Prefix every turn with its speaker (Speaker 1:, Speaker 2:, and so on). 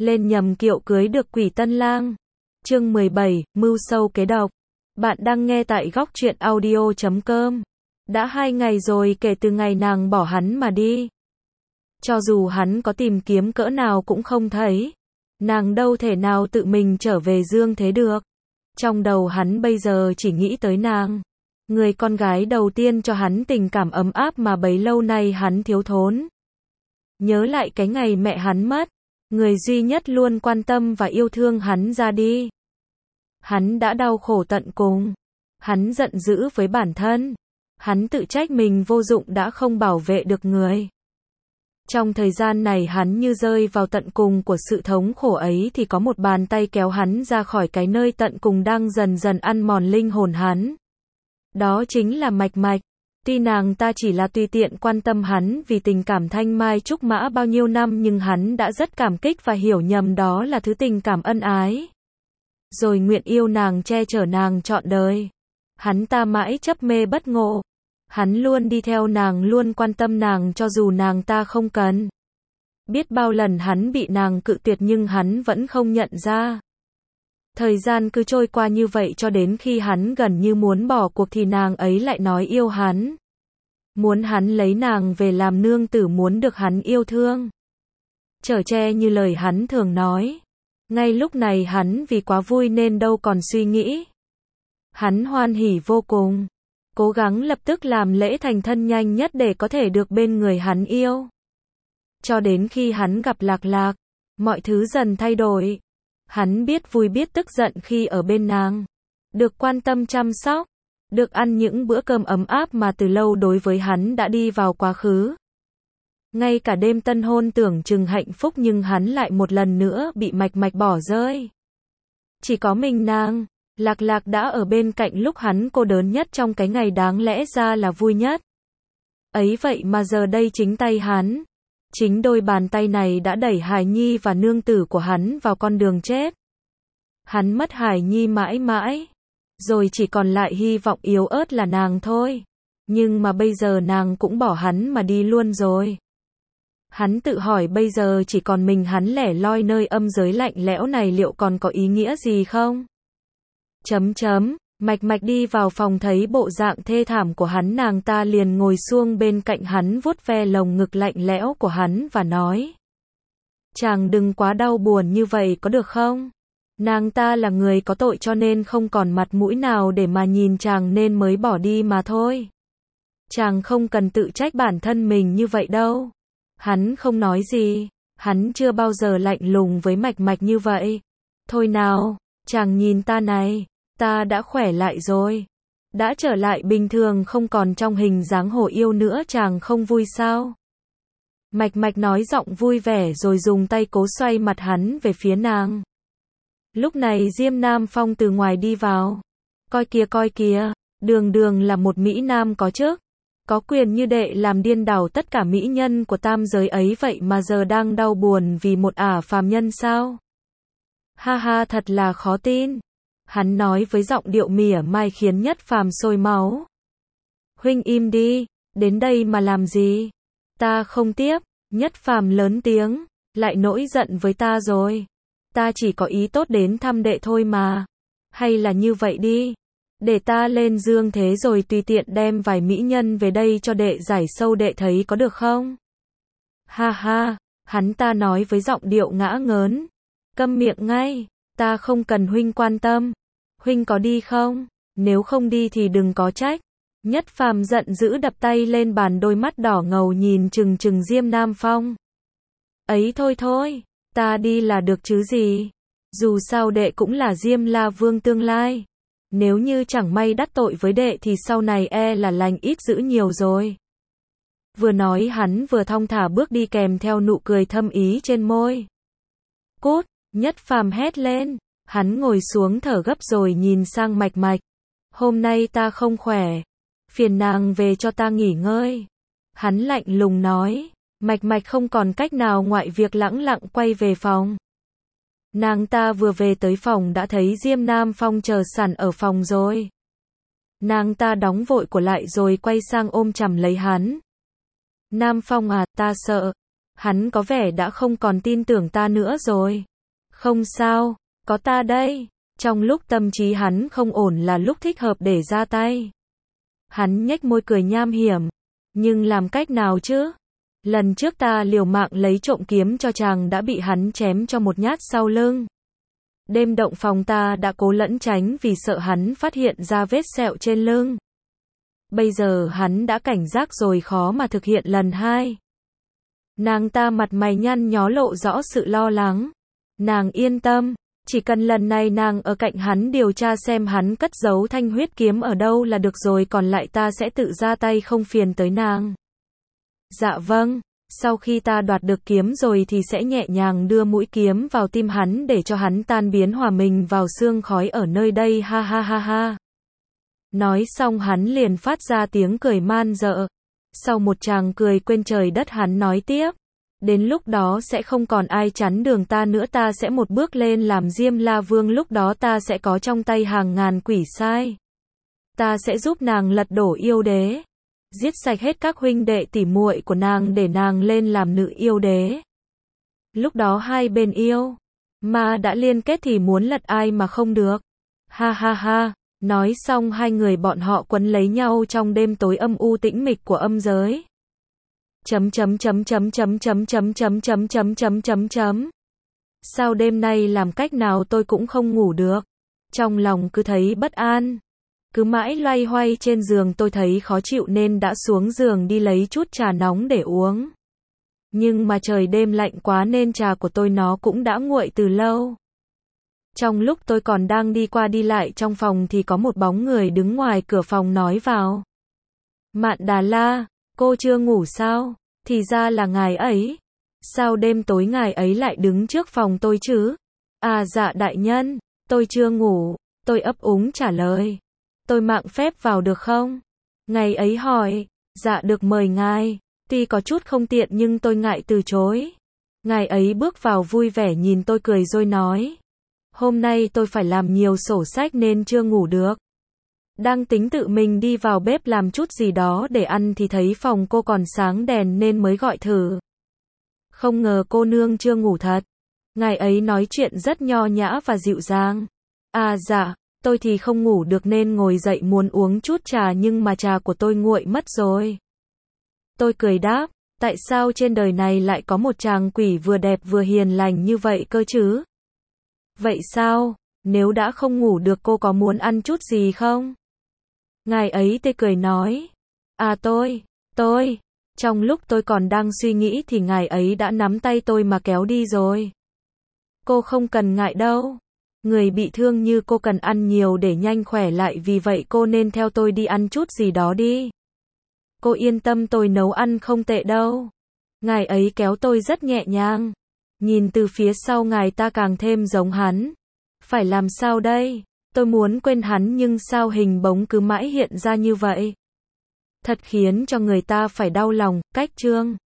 Speaker 1: lên nhầm kiệu cưới được quỷ tân lang. Chương 17, mưu sâu kế độc. Bạn đang nghe tại góc truyện audio.com. Đã 2 ngày rồi kể từ ngày nàng bỏ hắn mà đi. Cho dù hắn có tìm kiếm cỡ nào cũng không thấy. Nàng đâu thể nào tự mình trở về dương thế được. Trong đầu hắn bây giờ chỉ nghĩ tới nàng. Người con gái đầu tiên cho hắn tình cảm ấm áp mà bấy lâu nay hắn thiếu thốn. Nhớ lại cái ngày mẹ hắn mất. Người duy nhất luôn quan tâm và yêu thương hắn ra đi. Hắn đã đau khổ tận cùng. Hắn giận dữ với bản thân. Hắn tự trách mình vô dụng đã không bảo vệ được người. Trong thời gian này hắn như rơi vào tận cùng của sự thống khổ ấy thì có một bàn tay kéo hắn ra khỏi cái nơi tận cùng đang dần dần ăn mòn linh hồn hắn. Đó chính là Mạch Mạch. Tuy nàng ta chỉ là tùy tiện quan tâm hắn vì tình cảm thanh mai trúc mã bao nhiêu năm nhưng hắn đã rất cảm kích và hiểu nhầm đó là thứ tình cảm ân ái. Rồi nguyện yêu nàng che chở nàng trọn đời. Hắn ta mãi chấp mê bất ngộ. Hắn luôn đi theo nàng luôn quan tâm nàng cho dù nàng ta không cần. Biết bao lần hắn bị nàng cự tuyệt nhưng hắn vẫn không nhận ra. Thời gian cứ trôi qua như vậy cho đến khi hắn gần như muốn bỏ cuộc thì nàng ấy lại nói yêu hắn. Muốn hắn lấy nàng về làm nương tử muốn được hắn yêu thương. Chở che như lời hắn thường nói. Ngay lúc này hắn vì quá vui nên đâu còn suy nghĩ. Hắn hoan hỉ vô cùng. Cố gắng lập tức làm lễ thành thân nhanh nhất để có thể được bên người hắn yêu. Cho đến khi hắn gặp Lạc Lạc, mọi thứ dần thay đổi. Hắn biết vui biết tức giận khi ở bên nàng. Được quan tâm chăm sóc. Được ăn những bữa cơm ấm áp mà từ lâu đối với hắn đã đi vào quá khứ. Ngay cả đêm tân hôn tưởng chừng hạnh phúc nhưng hắn lại một lần nữa bị Mạch Mạch bỏ rơi. Chỉ có mình nàng, Lạc Lạc đã ở bên cạnh lúc hắn cô đơn nhất trong cái ngày đáng lẽ ra là vui nhất. Ấy vậy mà giờ đây chính tay hắn. Chính đôi bàn tay này đã đẩy Hải Nhi và nương tử của hắn vào con đường chết. Hắn mất Hải Nhi mãi mãi. Rồi chỉ còn lại hy vọng yếu ớt là nàng thôi. Nhưng mà bây giờ nàng cũng bỏ hắn mà đi luôn rồi. Hắn tự hỏi bây giờ chỉ còn mình hắn lẻ loi nơi âm giới lạnh lẽo này liệu còn có ý nghĩa gì không? Mạch Mạch đi vào phòng thấy bộ dạng thê thảm của hắn nàng ta liền ngồi xuống bên cạnh hắn vuốt ve lồng ngực lạnh lẽo của hắn và nói. Chàng đừng quá đau buồn như vậy có được không? Nàng ta là người có tội cho nên không còn mặt mũi nào để mà nhìn chàng nên mới bỏ đi mà thôi. Chàng không cần tự trách bản thân mình như vậy đâu. Hắn không nói gì. Hắn chưa bao giờ lạnh lùng với Mạch Mạch như vậy. Thôi nào, chàng nhìn ta này. Ta đã khỏe lại rồi. Đã trở lại bình thường không còn trong hình dáng hổ yêu nữa chàng không vui sao? Mạch Mạch nói giọng vui vẻ rồi dùng tay cố xoay mặt hắn về phía nàng. Lúc này Diêm Nam Phong từ ngoài đi vào. Coi kìa, đường là một Mỹ Nam có chức. Có quyền như đệ làm điên đảo tất cả mỹ nhân của tam giới ấy vậy mà giờ đang đau buồn vì một ả phàm nhân sao? Ha ha thật là khó tin. Hắn nói với giọng điệu mỉa mai khiến Nhất Phàm sôi máu. Huynh im đi, đến đây mà làm gì? Ta không tiếp, Nhất Phàm lớn tiếng, lại nổi giận với ta rồi. Ta chỉ có ý tốt đến thăm đệ thôi mà. Hay là như vậy đi. Để ta lên dương thế rồi tùy tiện đem vài mỹ nhân về đây cho đệ giải sâu đệ thấy có được không? Ha ha, hắn ta nói với giọng điệu ngã ngớn. Câm miệng ngay, ta không cần huynh quan tâm. Huynh có đi không? Nếu không đi thì đừng có trách. Nhất Phàm giận dữ đập tay lên bàn đôi mắt đỏ ngầu nhìn chừng Diêm Nam Phong. Ấy thôi, ta đi là được chứ gì. Dù sao đệ cũng là Diêm La Vương tương lai. Nếu như chẳng may đắc tội với đệ thì sau này là lành ít dữ nhiều rồi. Vừa nói hắn vừa thong thả bước đi kèm theo nụ cười thâm ý trên môi. Cút, Nhất Phàm hét lên. Hắn ngồi xuống thở gấp rồi nhìn sang Mạch Mạch. Hôm nay ta không khỏe. Phiền nàng về cho ta nghỉ ngơi. Hắn lạnh lùng nói. Mạch Mạch không còn cách nào ngoại việc lẳng lặng quay về phòng. Nàng ta vừa về tới phòng đã thấy Diêm Nam Phong chờ sẵn ở phòng rồi. Nàng ta đóng vội của lại rồi quay sang ôm chầm lấy hắn. Nam Phong à, ta sợ. Hắn có vẻ đã không còn tin tưởng ta nữa rồi. Không sao, có ta đây. Trong lúc tâm trí hắn không ổn là lúc thích hợp để ra tay. Hắn nhếch môi cười nham hiểm. Nhưng làm cách nào chứ? Lần trước ta liều mạng lấy trộm kiếm cho chàng đã bị hắn chém cho một nhát sau lưng. Đêm động phòng ta đã cố lẩn tránh vì sợ hắn phát hiện ra vết sẹo trên lưng. Bây giờ hắn đã cảnh giác rồi khó mà thực hiện lần hai. Nàng ta mặt mày nhăn nhó lộ rõ sự lo lắng. Nàng yên tâm, chỉ cần lần này nàng ở cạnh hắn điều tra xem hắn cất giấu thanh huyết kiếm ở đâu là được rồi, còn lại ta sẽ tự ra tay không phiền tới nàng. Dạ vâng, sau khi ta đoạt được kiếm rồi thì sẽ nhẹ nhàng đưa mũi kiếm vào tim hắn để cho hắn tan biến hòa mình vào sương khói ở nơi đây, ha ha ha ha. Nói xong hắn liền phát ra tiếng cười man dợ. Sau một tràng cười quên trời đất hắn nói tiếp. Đến lúc đó sẽ không còn ai chắn đường ta nữa, ta sẽ một bước lên làm Diêm La Vương, lúc đó ta sẽ có trong tay hàng ngàn quỷ sai. Ta sẽ giúp nàng lật đổ yêu đế. Giết sạch hết các huynh đệ tỉ muội của nàng để nàng lên làm nữ yêu đế. Lúc đó hai bên yêu ma đã liên kết thì muốn lật ai mà không được. Ha ha ha. Nói xong hai người bọn họ quấn lấy nhau trong đêm tối âm u tĩnh mịch của âm giới. Sao đêm nay làm cách nào tôi cũng không ngủ được. Trong lòng cứ thấy bất an. Cứ mãi loay hoay trên giường, tôi thấy khó chịu nên đã xuống giường đi lấy chút trà nóng để uống. Nhưng mà trời đêm lạnh quá nên trà của tôi nó cũng đã nguội từ lâu. Trong lúc tôi còn đang đi qua đi lại trong phòng thì có một bóng người đứng ngoài cửa phòng nói vào. Mạn Đà La, cô chưa ngủ sao? Thì ra là ngài ấy. Sao đêm tối ngài ấy lại đứng trước phòng tôi chứ? À dạ đại nhân, tôi chưa ngủ. Tôi ấp úng trả lời. Tôi mạn phép vào được không? Ngài ấy hỏi. Dạ được, mời ngài. Tuy có chút không tiện nhưng tôi ngại từ chối. Ngài ấy bước vào vui vẻ nhìn tôi cười rồi nói. Hôm nay tôi phải làm nhiều sổ sách nên chưa ngủ được. Đang tính tự mình đi vào bếp làm chút gì đó để ăn thì thấy phòng cô còn sáng đèn nên mới gọi thử. Không ngờ cô nương chưa ngủ thật. Ngài ấy nói chuyện rất nho nhã và dịu dàng. À dạ, tôi thì không ngủ được nên ngồi dậy muốn uống chút trà nhưng mà trà của tôi nguội mất rồi. Tôi cười đáp, tại sao trên đời này lại có một chàng quỷ vừa đẹp vừa hiền lành như vậy cơ chứ? Vậy sao, nếu đã không ngủ được cô có muốn ăn chút gì không? Ngài ấy tươi cười nói. À tôi. Trong lúc tôi còn đang suy nghĩ thì ngài ấy đã nắm tay tôi mà kéo đi rồi. Cô không cần ngại đâu. Người bị thương như cô cần ăn nhiều để nhanh khỏe lại, vì vậy cô nên theo tôi đi ăn chút gì đó đi. Cô yên tâm, tôi nấu ăn không tệ đâu. Ngài ấy kéo tôi rất nhẹ nhàng. Nhìn từ phía sau ngài ta càng thêm giống hắn. Phải làm sao đây? Tôi muốn quên hắn nhưng sao hình bóng cứ mãi hiện ra như vậy? Thật khiến cho người ta phải đau lòng. Cách chương